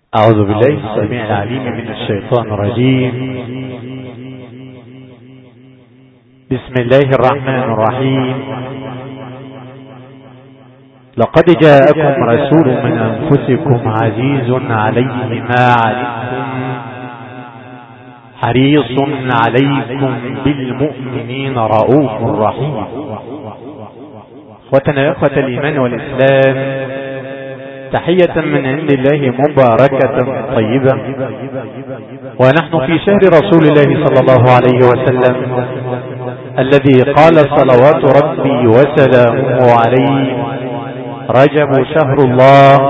أعوذ بالله السميع العليم من الشيطان الرجيم. بسم الله الرحمن الرحيم. لقد جاءكم رسول من أنفسكم عزيز عليه ما عنتم حريص عليكم بالمؤمنين رؤوف رحيم. اخوتنا يا اخوة الإيمان والإسلام، تحية من عند الله مباركة طيبة، ونحن في شهر رسول الله صلى الله عليه وسلم الذي قال صلوات ربي وسلامه عليه: رجب شهر الله،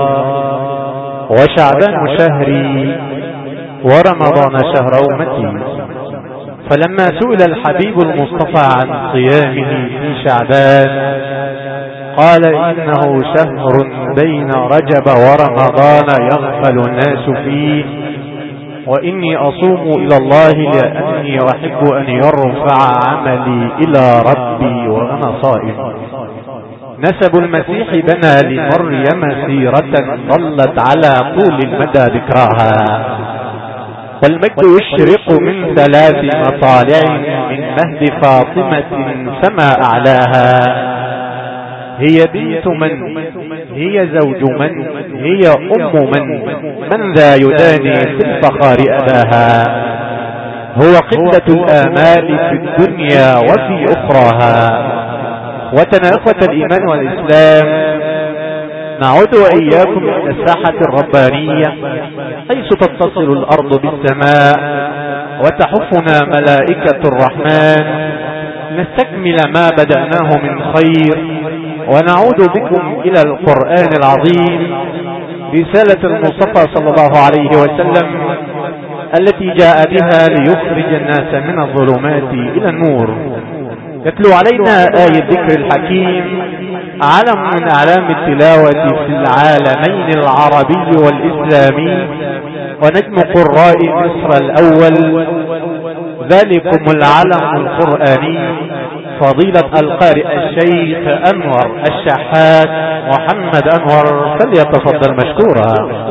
وشعبان شهري، ورمضان شهر أمتي. فلما سئل الحبيب المصطفى عن صيامه في شعبان قال: إنه شهر بين رجب ورمضان يغفل الناس فيه، وإني أصوم إلى الله لأني أحب أن يرفع عملي إلى ربي وأنا صائم. نسب المسيح بنى لمريم سيرة ظلت على طول المدى ذكراها، والمجد يشرق من 3 مطالع من مهد فاطمة فما أعلاها. هي بنت من؟ هي زوج من؟ هي أم من ذا يداني في الفخار أباها؟ هو قلة الآمال في الدنيا وفي أخراها. وتنافة الإيمان والإسلام، نعود وإياكم إلى الساحة الربانية حيث تتصل الأرض بالسماء وتحفنا ملائكة الرحمن نستكمل ما بدأناه من خير، ونعود بكم إلى القرآن العظيم، رسالة المصطفى صلى الله عليه وسلم التي جاء بها ليخرج الناس من الظلمات إلى النور. يتلو علينا آية الذكر الحكيم، علم من أعلام التلاوة في العالمين العربي والإسلامي، ونجم قراء مصر الأول، ذلكم العلم القرآني، فضيلة القارئ الشيخ أنور الشحات محمد أنور، فليتفضل مشكورا.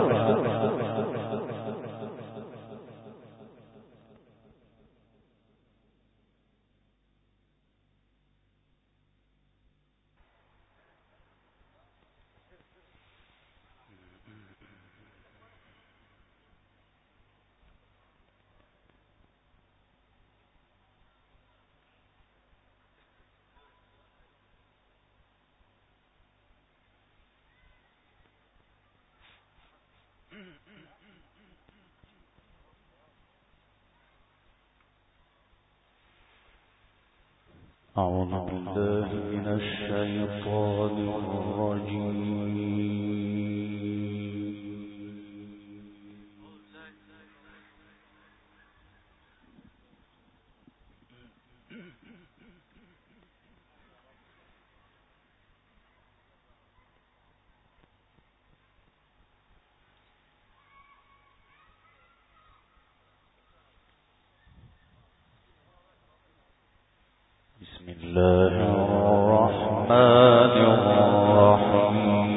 أعوذ بالله من الشيطان الرجيم. بسم الله الرحمن الرحيم.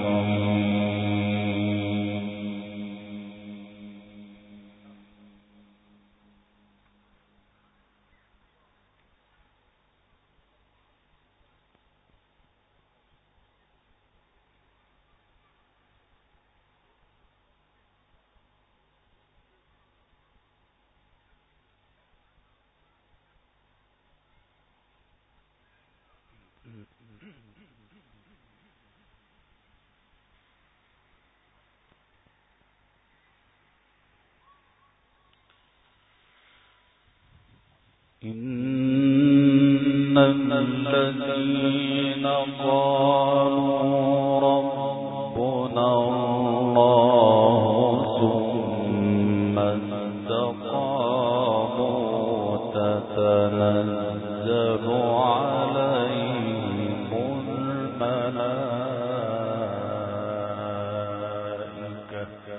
إن الذين قالوا ربنا الله ثم استقاموا تتنزل عليهم الملائكة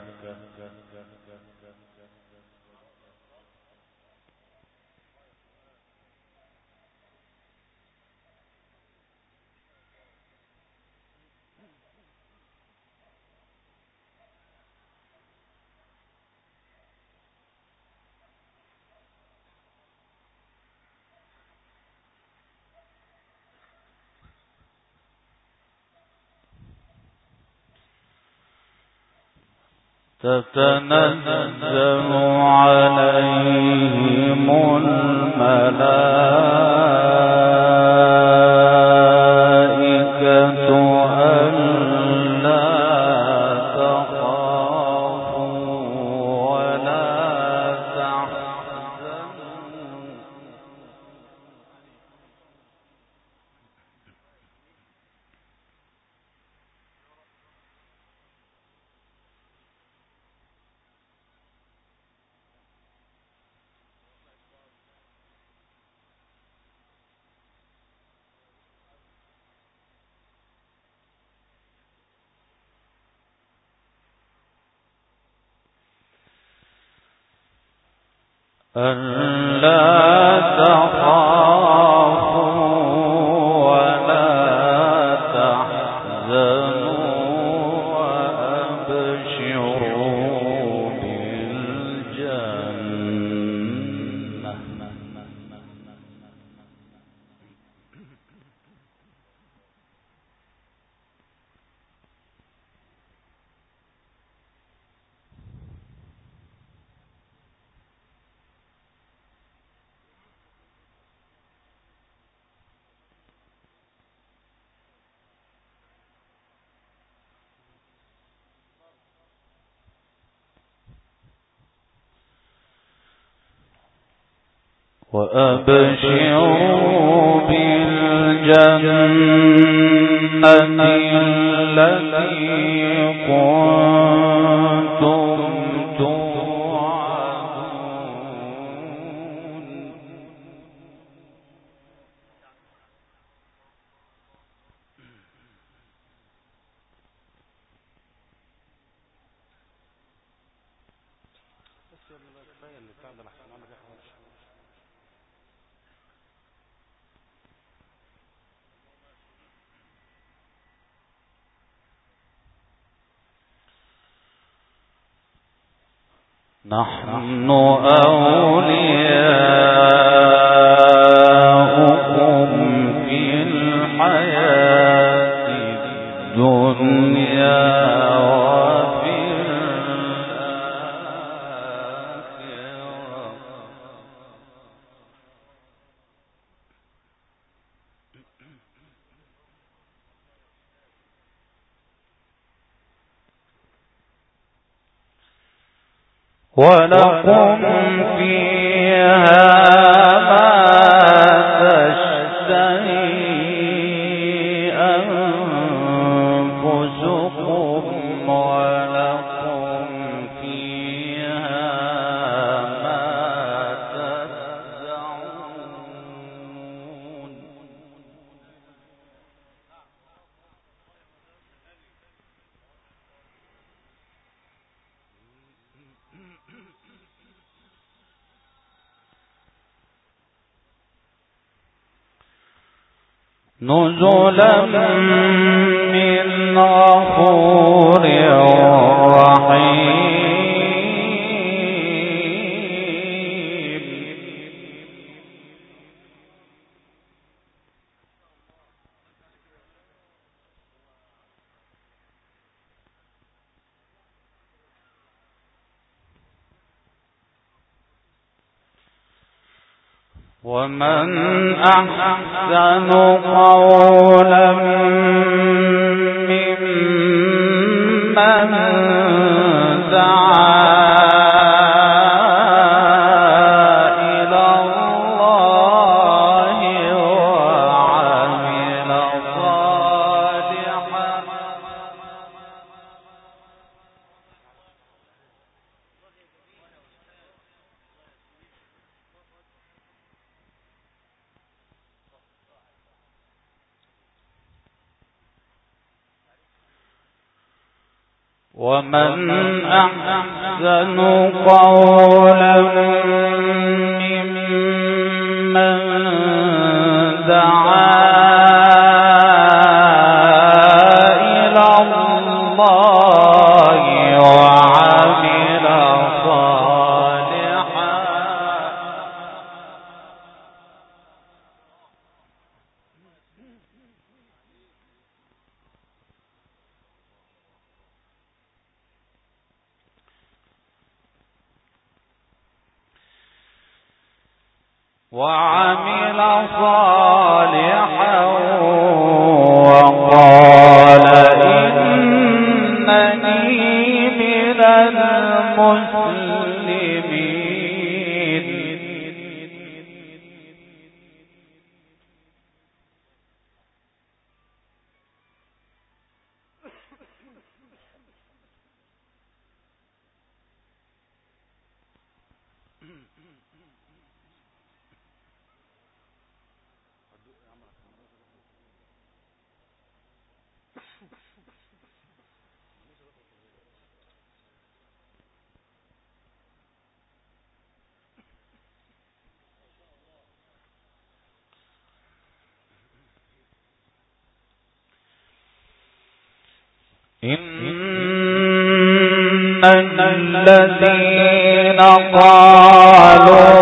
تتنزل عليهم الملائكة ألا تخافوا ولا تحزنوا ألا تخافوا ولا تحزنوا وأبشروا بالجنة وأبشروا بالجنة التي كنتم توعدون نحن أولياؤكم في الحياة الدنيا وفي الآخرة ولكم فيها ما تشتهي أنفسكم ولكم فيها ما تدعون نزلا من غفور رحيم ومن أحسن قولا ممن دعا إلى الله وعمل صالحا ومن أحسن قولا ممن دعا إلى الله وعمل صالحا وعمل صالحا وقال إنني من المسلمين. إن الذين قالوا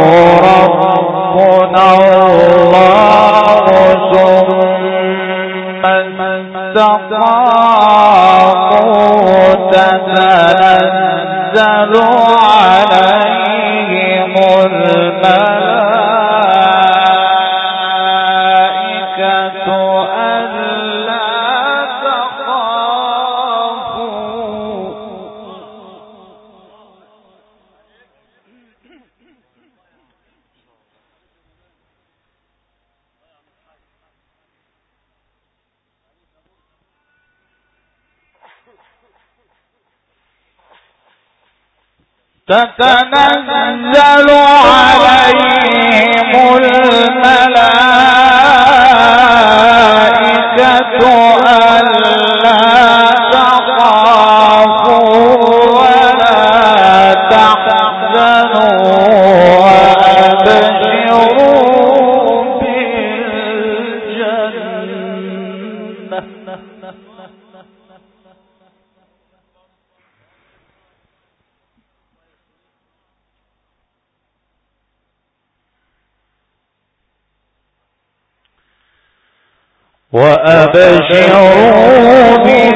ربنا الله ثم استقاموا تتنزل عليهم الملائكة ألا تتنزل عليهم الملائكة ألا تخافوا ولا تحزنوا وأبشروا بالجنة. وأبشروا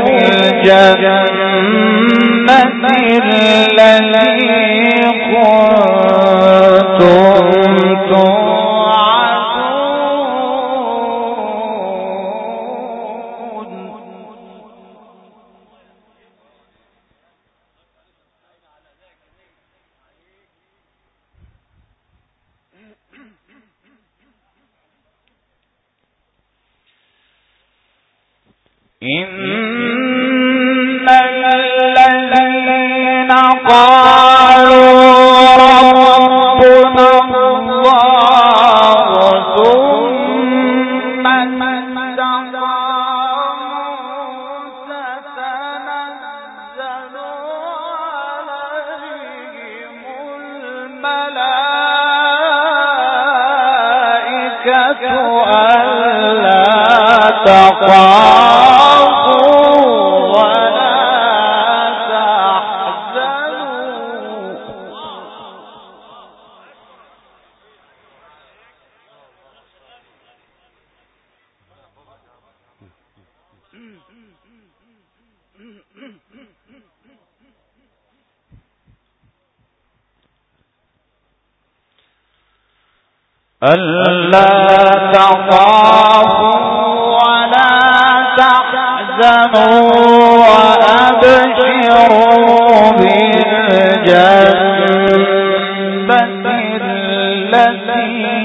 بالجنة التي كنتم توعدون. إن الذين قالوا ربنا الله ثم استقاموا تتنزل عليهم الملائكة ألا تخافوا ولا تحزنوا. ألا تخافوا ولا تحزنوا وأبشروا بالجنة التي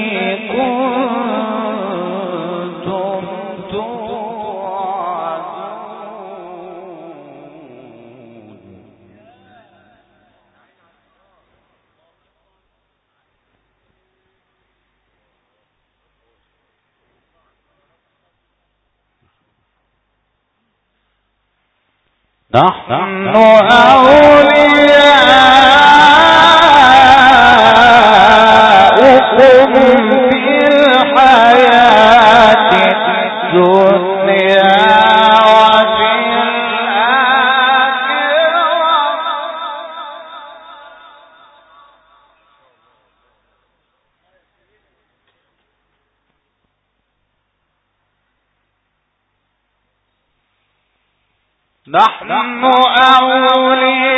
كنتم توعدون. نحن أولياؤكم في الحياة الدنيا وفي نحن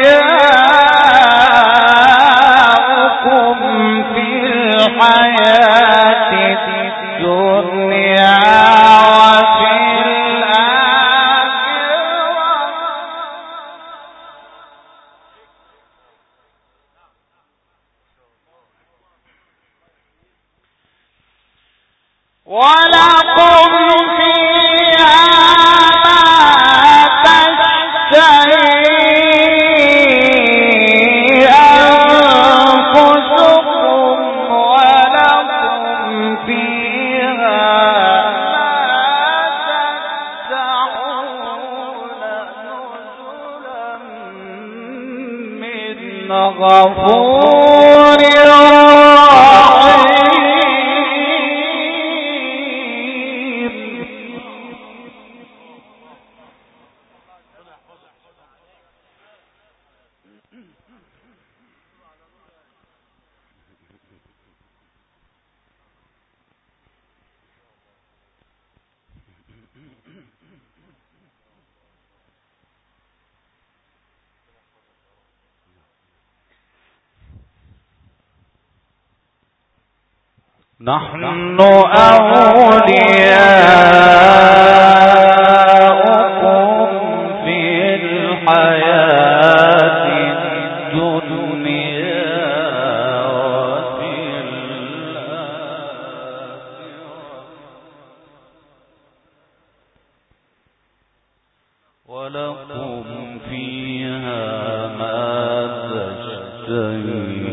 أولياؤكم في الحياة ولكم فيها ما تشتهي أنفسكم ولكم فيها غفور رحيم. نحن أولياؤكم في الحياة الدنيا وفي الآخرة ولكم فيها ما تشتهي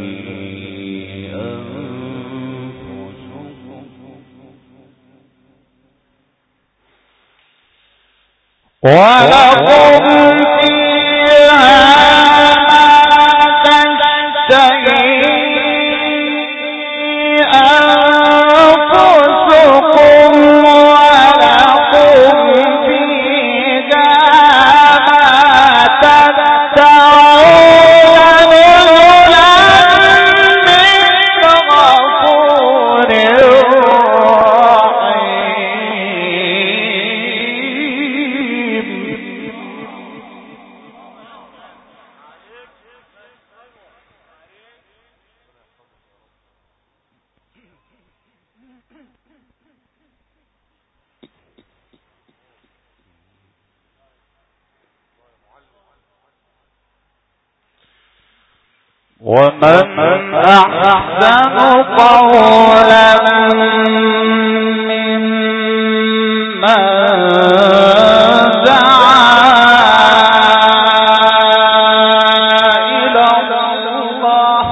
ولكم فيها تشتهي أنفسكم ولكم فيها تدعون نزلا من غفور ومن أحسن قولا ممن دعا إلى الله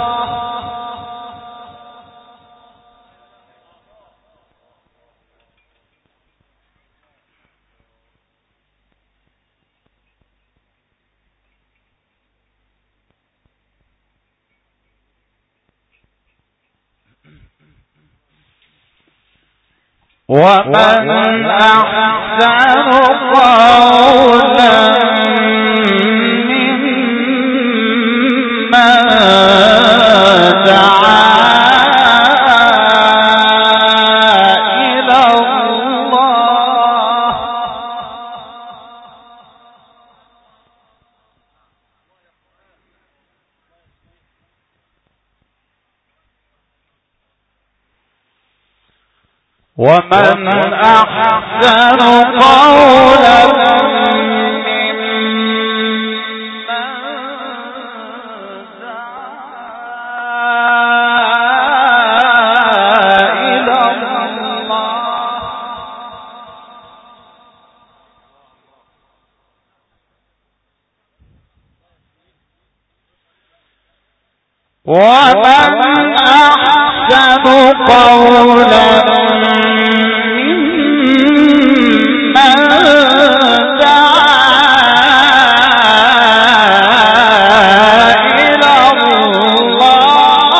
ومن أحسن قولا ممن دعا إلى الله ومن أحسن قولا ومن أحسن قولا ممن دعا إلى الله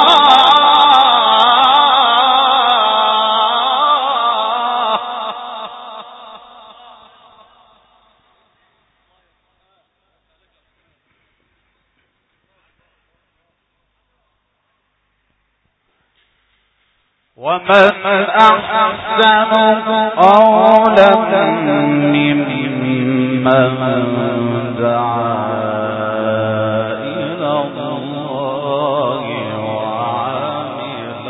ومن أحسن قولا ممن دعا إلى الله وعمل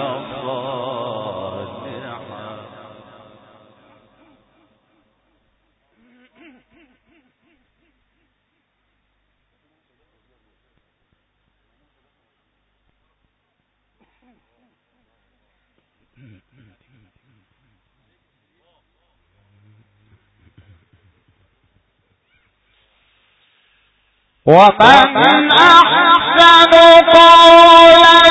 صالحا ومن أحسن قولا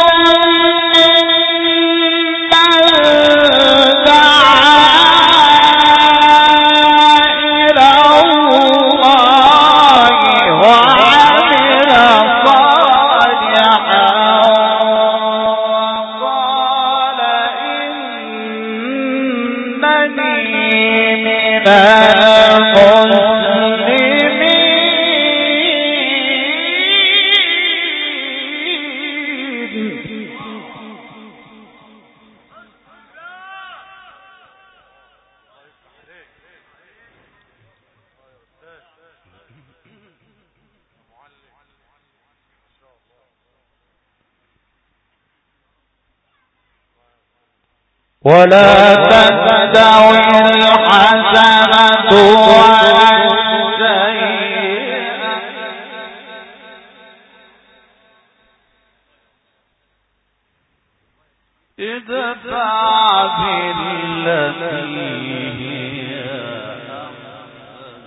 ولا تستوي الحسنة ولا السيئة ادفع بالتي هي أحسن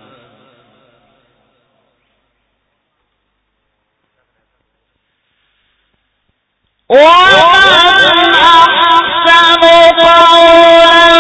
ومن أحسن قولا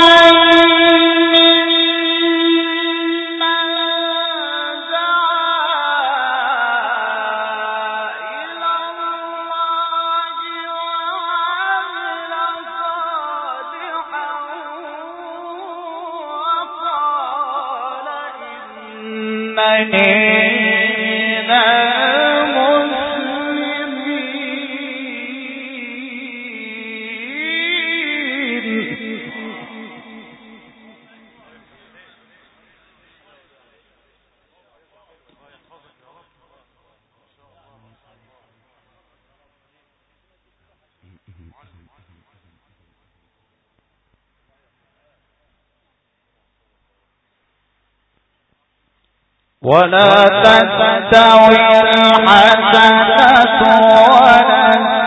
ولا تستوي الحسنة ولا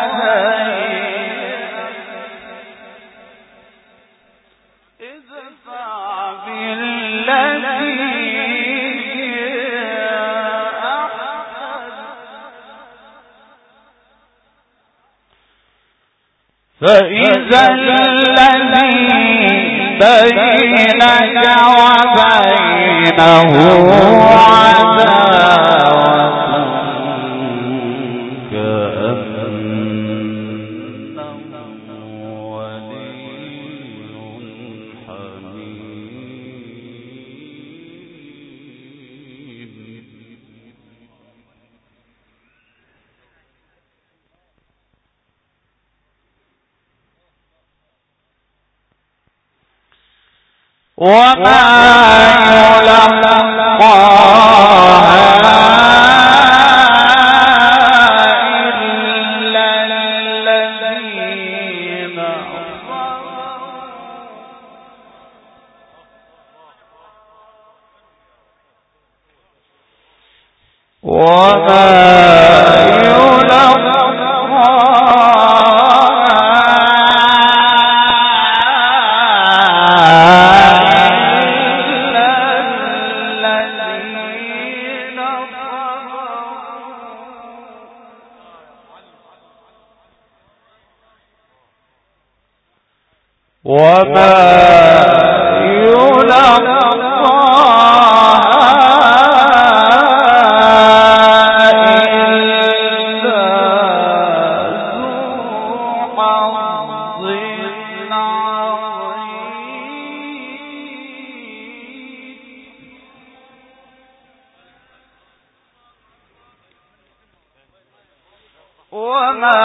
السيئة ادفع بالتي هي أحسن فإذا الذي بينك وبينه عداوة كأنه ولي حميم وما يلقاها إلا الذين وما يلقاها إلا ذو حظ عظيم وما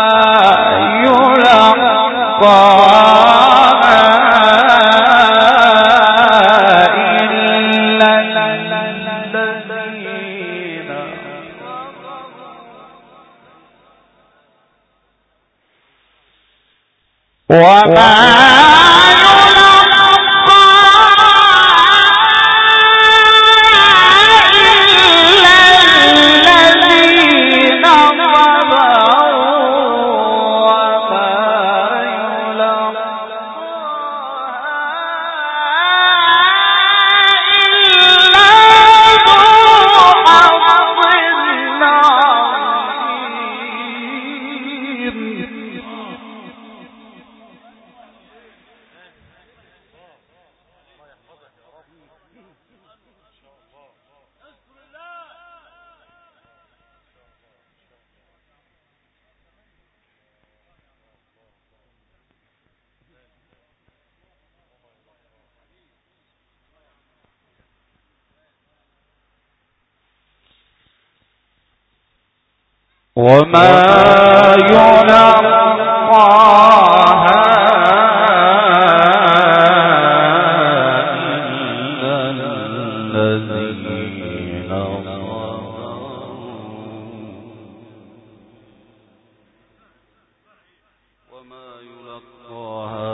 وما وما يلقاها إلا الذين وما يلقاها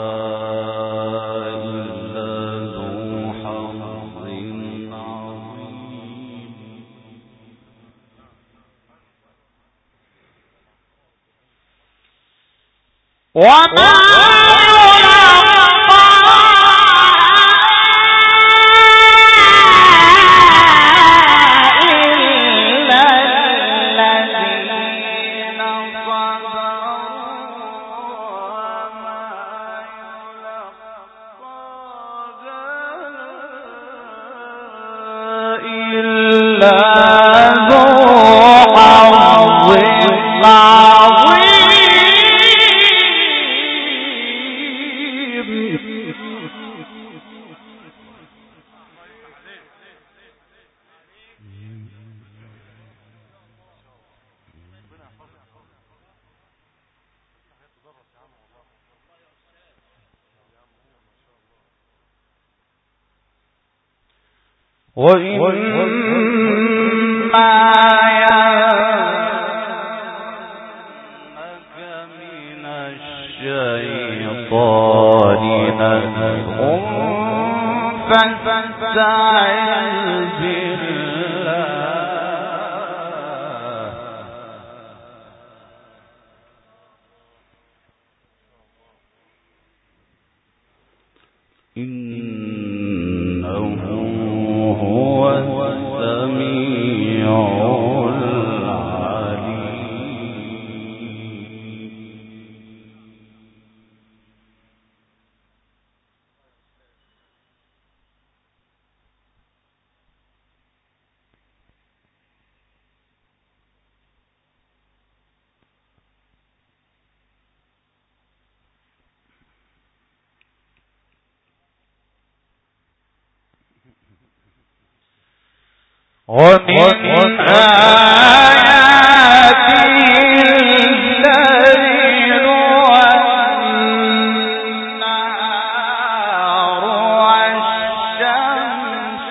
إلا ذو حظ عظيم. وما وإما ينزغنك من الشيطان نزغ فاستعذ بالله إنه هو السميع العليم. ومن آياته الليل والنهار والشمس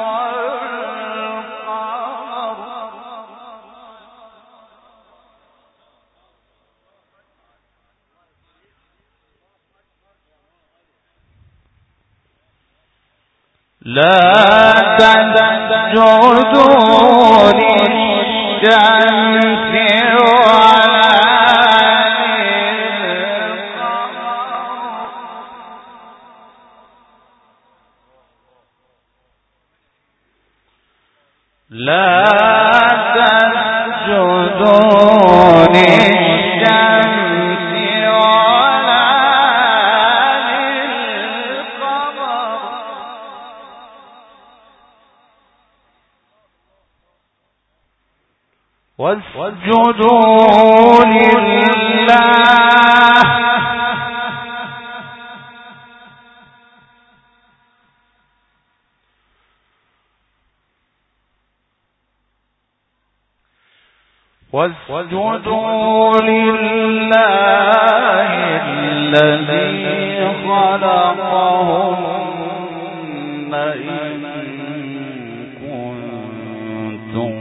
والقمر لا تسجدوا للشمس لا تسجدوا للشمس ولا للقمر واسجدوا لله الذي خلقهن إن كنتم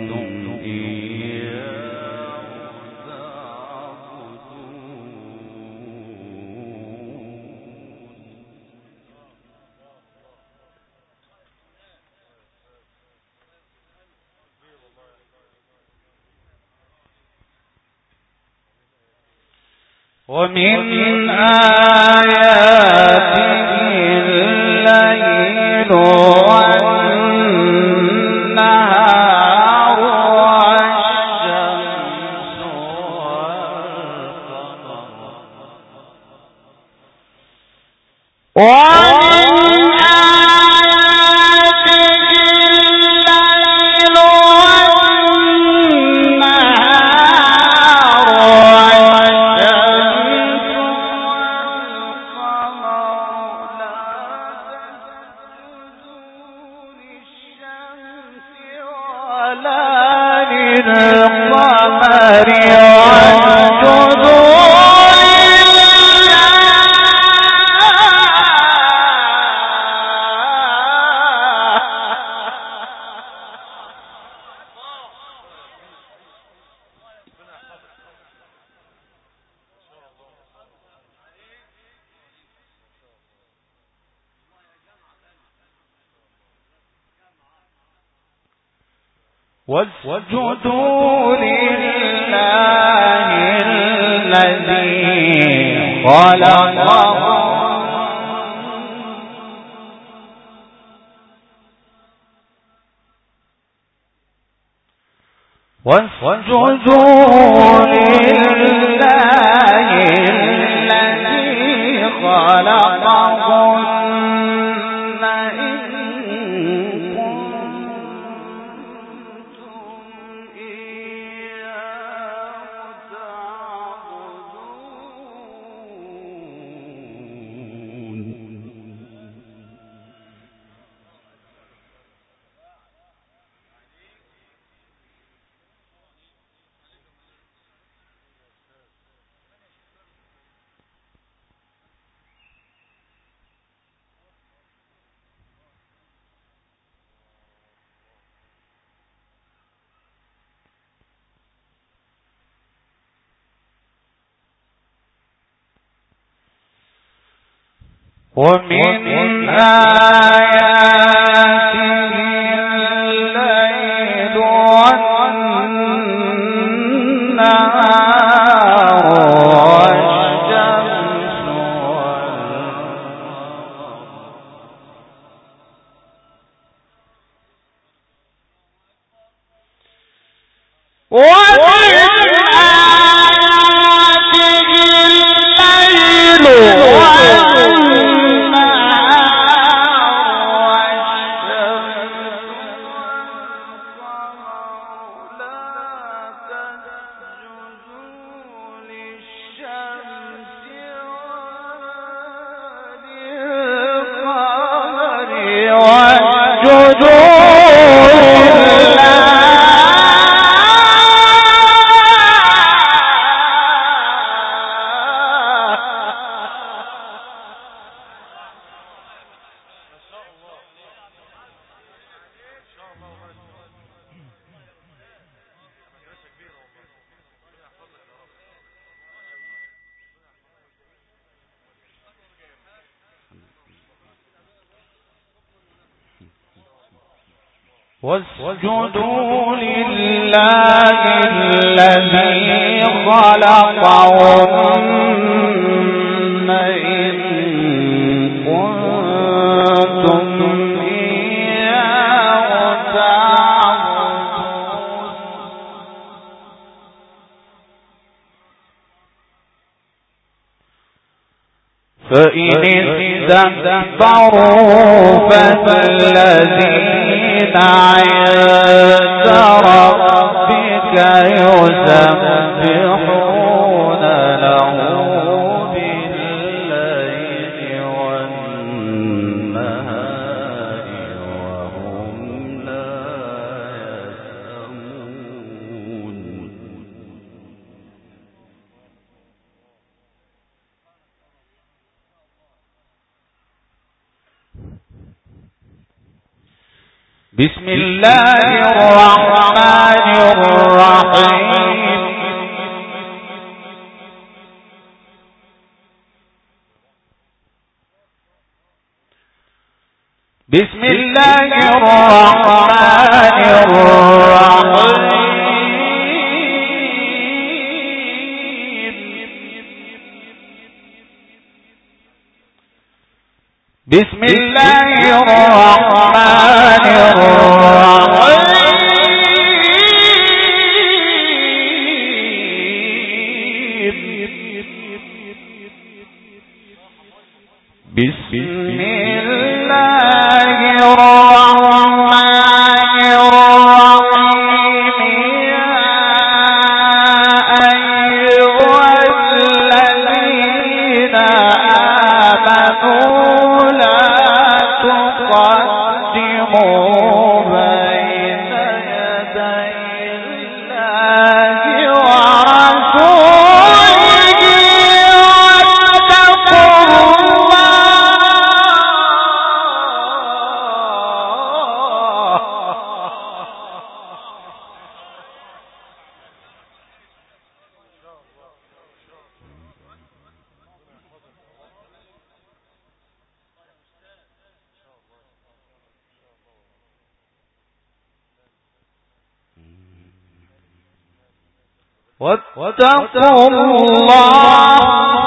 ومن آياته الليل والنهار والشمس والقمر ولا للقمر واسجدوا لله الذي خلقهم ومن آياته الليل والنهار والشمس واسجدوا لله الذي خلقهن إن كنتم إياه تعبدون فإن استكبروا فالذين عند ربك يسبحون له بالليل والنهار وهم لا يسأمون بسم الله الرحمن الرحيم بسم الله الرحمن الرحيم بسم الله الرحمن الرحيم بسم الله الرحمن الرحيم يا أيها الذين آمنوا لا تقدموا بين يدي الله ورسوله واتقوا واتقوا الله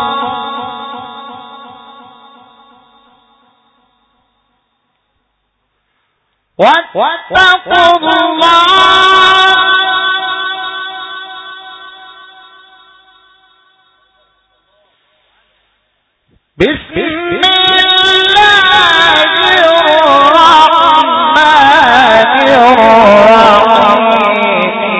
بسم الله الرحمن الرحيم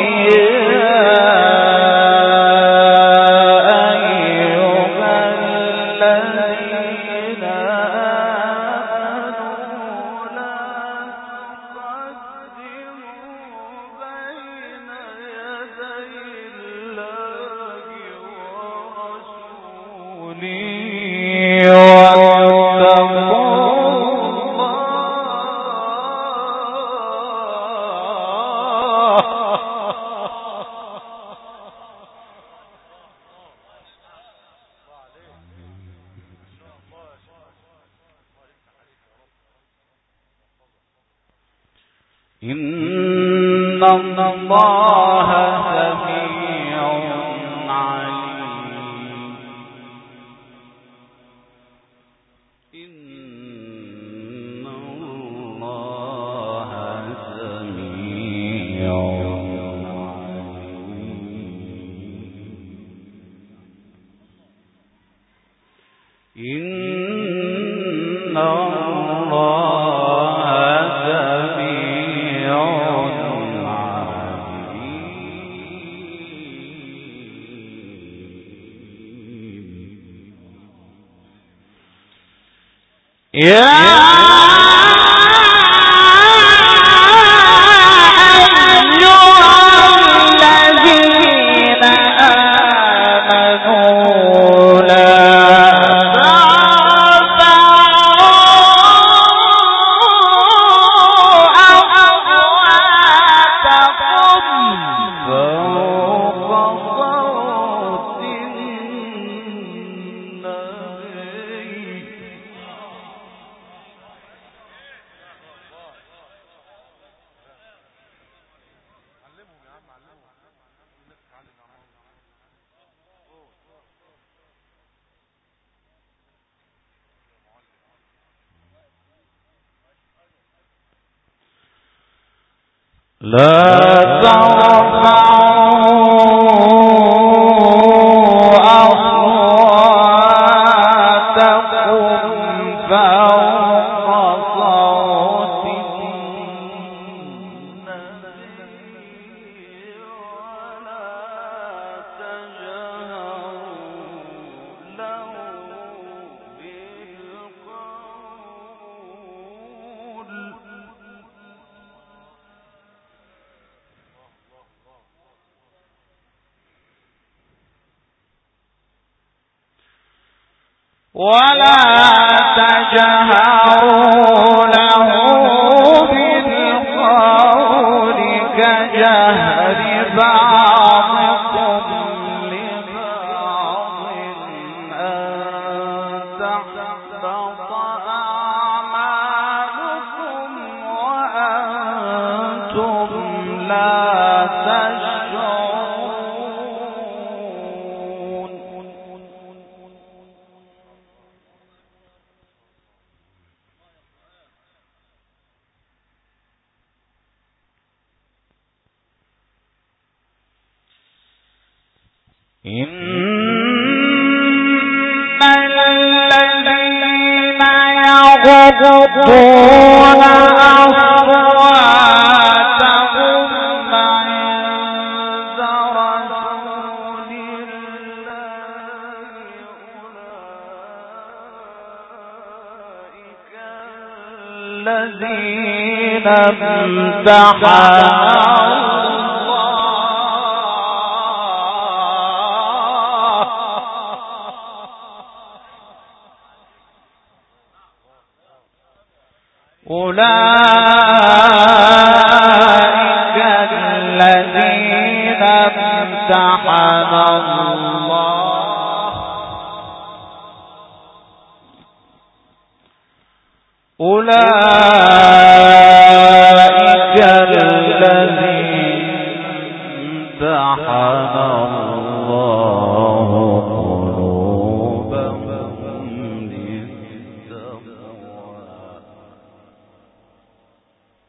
إن الله سميع عليم إن الله سميع عليم إن لا ترفعوا أصواتكم فوق صوت النبي ولا تجهروا له بالقول ولا تجهروا له بالقول كجهر بعضكم لبعض أن تحبط أعمالكم وأنتم لا تشعرون إن الذين يغضون أصواتهم عند رسول الله أولئك الذين امتحنوا أولئك الذين امتحن الله أولئك الذين امتحن الله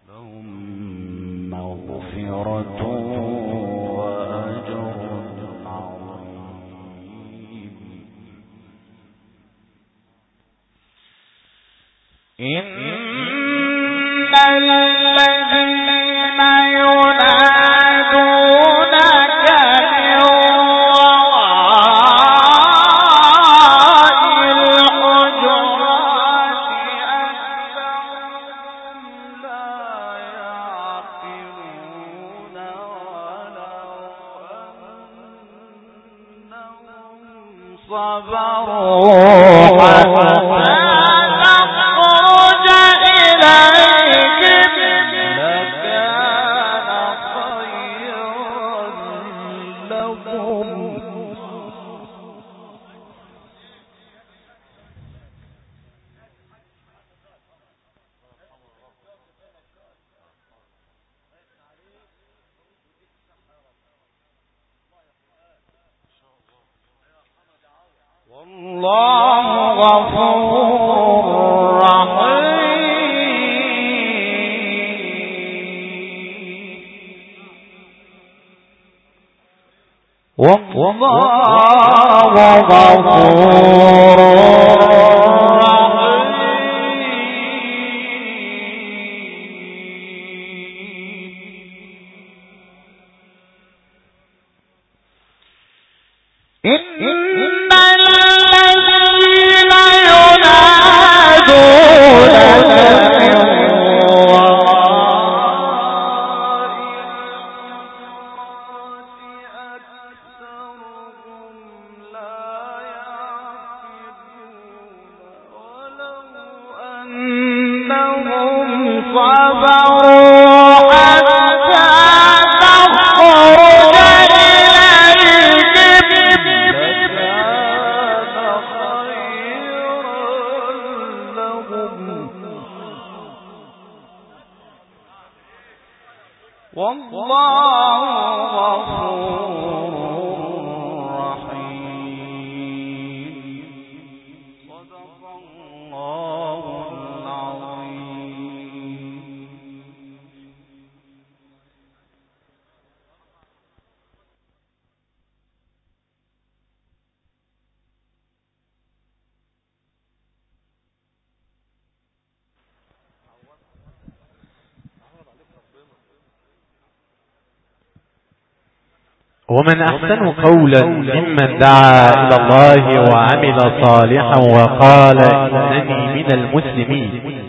ومن أحسن قولا ممن دعا إلى الله وعمل صالحا وقال إنني من المسلمين.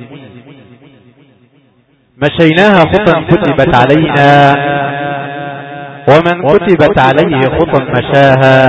مشيناها خطا كتبت علينا، ومن كتبت عليه خطا مشاها،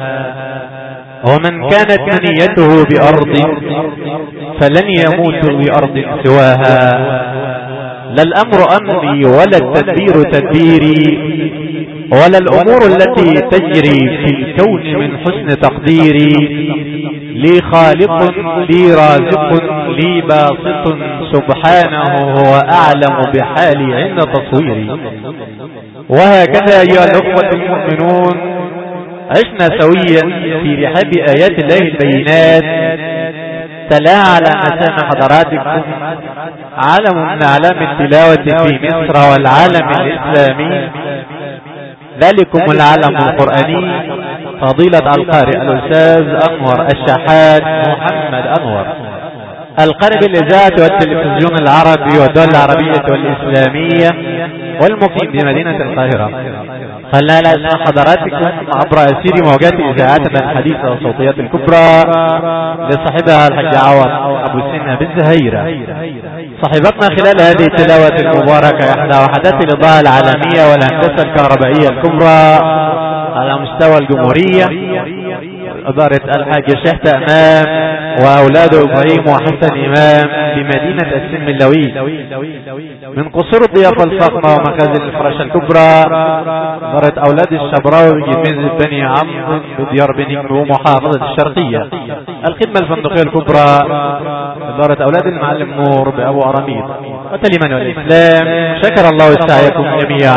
ومن كانت منيته بأرض فلن يموت بأرض سواها. لا الأمر أمري ولا التدبير تدبيري، ولا الأمور التي تجري في الكون من حسن تقديري. لي خالق لي رازق لي باسط سبحانه هو أعلم بحالي عند تصويري. وهكذا أيها الأخوة المؤمنون عشنا سويا في رحاب آيات الله البينات. تلا على مسامع حضراتكم علم من أعلام التلاوة في مصر والعالم الإسلامي، ذلكم العلم القرآني، فضيلة القارئ الأستاذ أنور الشحات محمد أنور، القارئ بالإذاعة والتلفزيون العربي والدول العربية والإسلامية، والمقيم بمدينة القاهرة. خلنا على حضراتكم عبر أسير موجات إذاعتنا الحديثة والصوتيات الكبرى لصاحبها الحاج عوض أبو سنة بالزهيرة. صاحبتنا خلال هذه التلاوة المباركة إحدى وحدات الإضاءة العالمية والهندسة الكهربائية الكبرى على مستوى الجمهورية، إدارة الحاج شيخ أمام وأولاده إبراهيم وحسن إمام بمدينة السنملاوي، من قصور الضيافة الفخمة ومخازن الفراشة الكبرى، إدارة أولاد الشبراوي جميز بني عمرو بديار بني ومحافظة الشرقية، الخدمة الفندقية الكبرى، إدارة أولاد المعلم نور بأبو أراميد، وتلمن والإسلام. شكر الله سعيكم جميعا.